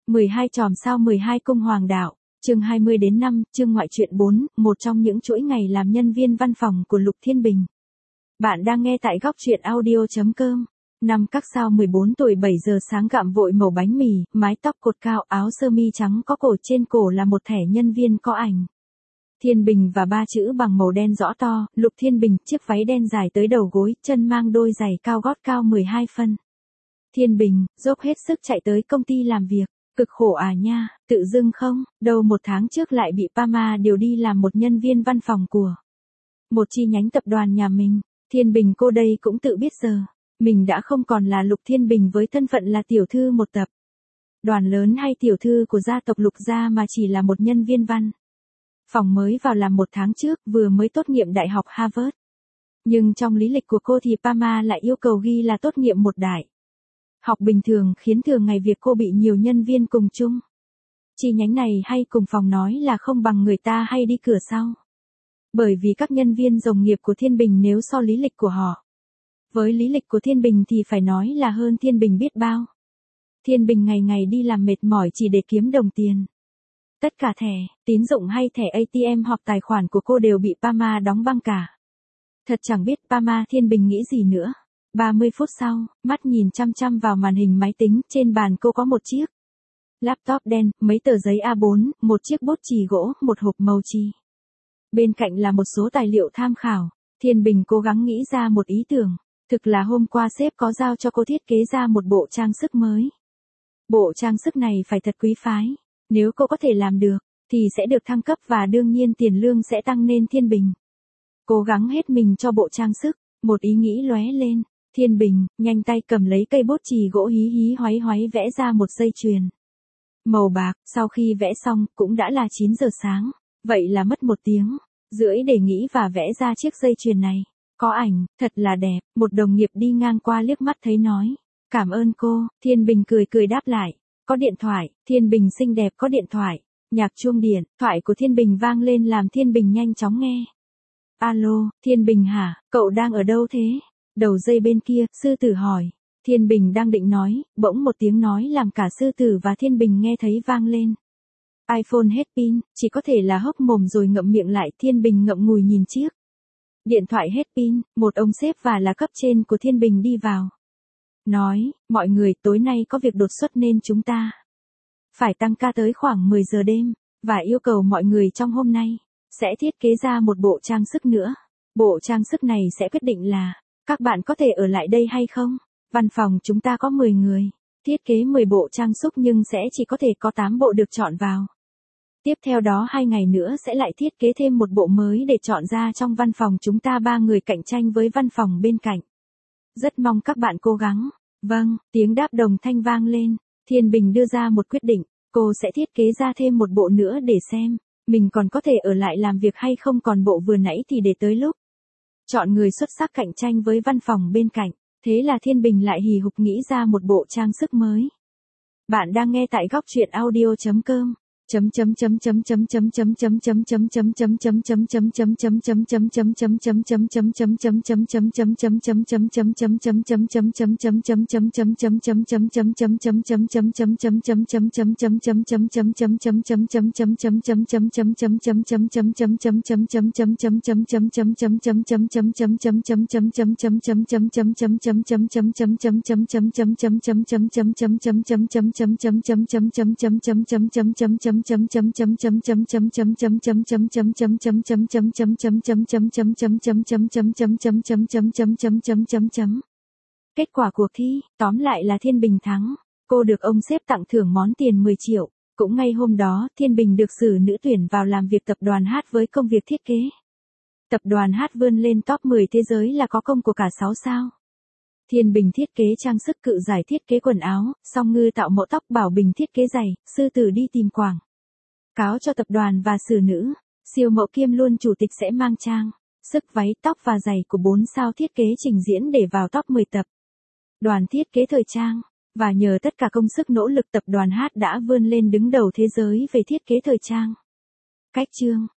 12 chòm sao 12 cung hoàng đạo, chương 20 đến 5, chương ngoại truyện 4, một trong những chuỗi ngày làm nhân viên văn phòng của Lục Thiên Bình. Bạn đang nghe tại góc truyện audio.com. Năm các sao 14 tuổi 7 giờ sáng gặm vội mẩu bánh mì, mái tóc cột cao, áo sơ mi trắng có cổ, trên cổ là một thẻ nhân viên có ảnh Thiên Bình và ba chữ bằng màu đen rõ to, Lục Thiên Bình, chiếc váy đen dài tới đầu gối, chân mang đôi giày cao gót cao 12 phân. Thiên Bình, dốc hết sức chạy tới công ty làm việc, cực khổ à nha, tự dưng không, đâu một tháng trước lại bị Pama điều đi làm một nhân viên văn phòng của một chi nhánh tập đoàn nhà mình. Thiên Bình cô đây cũng tự biết giờ, mình đã không còn là Lục Thiên Bình với thân phận là tiểu thư một tập đoàn lớn hay tiểu thư của gia tộc Lục gia, mà chỉ là một nhân viên văn phòng mới vào làm một tháng trước, vừa mới tốt nghiệp đại học Harvard. Nhưng trong lý lịch của cô thì Pama lại yêu cầu ghi là tốt nghiệp một đại học bình thường, khiến thường ngày việc cô bị nhiều nhân viên cùng chung chi nhánh này hay cùng phòng nói là không bằng người ta hay đi cửa sau. Bởi vì các nhân viên đồng nghiệp của Thiên Bình nếu so lý lịch của họ với lý lịch của Thiên Bình thì phải nói là hơn Thiên Bình biết bao. Thiên Bình ngày ngày đi làm mệt mỏi chỉ để kiếm đồng tiền. Tất cả thẻ tín dụng hay thẻ ATM hoặc tài khoản của cô đều bị Pama đóng băng cả. Thật chẳng biết Pama Thiên Bình nghĩ gì nữa. 30 phút sau, mắt nhìn chăm chăm vào màn hình máy tính, trên bàn cô có một chiếc laptop đen, mấy tờ giấy A4, một chiếc bút chì gỗ, một hộp màu chì. Bên cạnh là một số tài liệu tham khảo. Thiên Bình cố gắng nghĩ ra một ý tưởng. Thực là hôm qua sếp có giao cho cô thiết kế ra một bộ trang sức mới. Bộ trang sức này phải thật quý phái. Nếu cô có thể làm được, thì sẽ được thăng cấp và đương nhiên tiền lương sẽ tăng nên. Thiên Bình cố gắng hết mình cho bộ trang sức. Một ý nghĩ lóe lên. Thiên Bình nhanh tay cầm lấy cây bút chì gỗ, hí hí hoáy hoáy vẽ ra một dây chuyền màu bạc. Sau khi vẽ xong cũng đã là 9 giờ sáng. Vậy là mất 1 tiếng rưỡi để nghĩ và vẽ ra chiếc dây chuyền này. Có ảnh, thật là đẹp. Một đồng nghiệp đi ngang qua liếc mắt thấy nói, cảm ơn cô. Thiên Bình cười cười đáp lại, có điện thoại. Thiên Bình xinh đẹp có điện thoại. Nhạc chuông điện thoại của Thiên Bình vang lên làm Thiên Bình nhanh chóng nghe. Alo, Thiên Bình hả, cậu đang ở đâu thế? Đầu dây bên kia, sư tử hỏi. Thiên Bình đang định nói, bỗng một tiếng nói làm cả sư tử và Thiên Bình nghe thấy vang lên. iPhone hết pin, chỉ có thể là hốc mồm rồi ngậm miệng lại. Thiên Bình ngậm ngùi nhìn chiếc điện thoại hết pin. Một ông sếp và là cấp trên của Thiên Bình đi vào. Nói, mọi người, tối nay có việc đột xuất nên chúng ta phải tăng ca tới khoảng 10 giờ đêm, và yêu cầu mọi người trong hôm nay sẽ thiết kế ra một bộ trang sức nữa. Bộ trang sức này sẽ quyết định là các bạn có thể ở lại đây hay không. Văn phòng chúng ta có 10 người, thiết kế 10 bộ trang sức nhưng sẽ chỉ có thể có 8 bộ được chọn vào. Tiếp theo đó 2 ngày nữa sẽ lại thiết kế thêm một bộ mới để chọn ra. Trong văn phòng chúng ta 3 người cạnh tranh với văn phòng bên cạnh. Rất mong các bạn cố gắng. Vâng, tiếng đáp đồng thanh vang lên. Thiên Bình đưa ra một quyết định. Cô sẽ thiết kế ra thêm một bộ nữa để xem mình còn có thể ở lại làm việc hay không, còn bộ vừa nãy thì để tới lúc chọn người xuất sắc cạnh tranh với văn phòng bên cạnh. Thế là Thiên Bình lại hì hục nghĩ ra một bộ trang sức mới. Bạn đang nghe tại góc truyện audio.com. Kết quả cuộc thi, tóm lại là Thiên Bình thắng. Cô được ông sếp tặng thưởng món tiền 10 triệu. Cũng ngay hôm đó, Thiên Bình được xử nữ tuyển vào làm việc tập đoàn H với công việc thiết kế. Tập đoàn H vươn lên top 10 thế giới là có công của cả 6 sao. Thiên Bình thiết kế trang sức, Cự Giải thiết kế quần áo, Song Ngư tạo mẫu tóc, Bảo Bình thiết kế giày, Sư Tử đi tìm quảng cáo cho tập đoàn và xử nữ. Siêu mẫu kiêm luôn chủ tịch sẽ mang trang sức, váy, tóc và giày của 4 sao thiết kế trình diễn để vào top 10 tập đoàn thiết kế thời trang. Và nhờ tất cả công sức nỗ lực, tập đoàn H đã vươn lên đứng đầu thế giới về thiết kế thời trang. Cách chương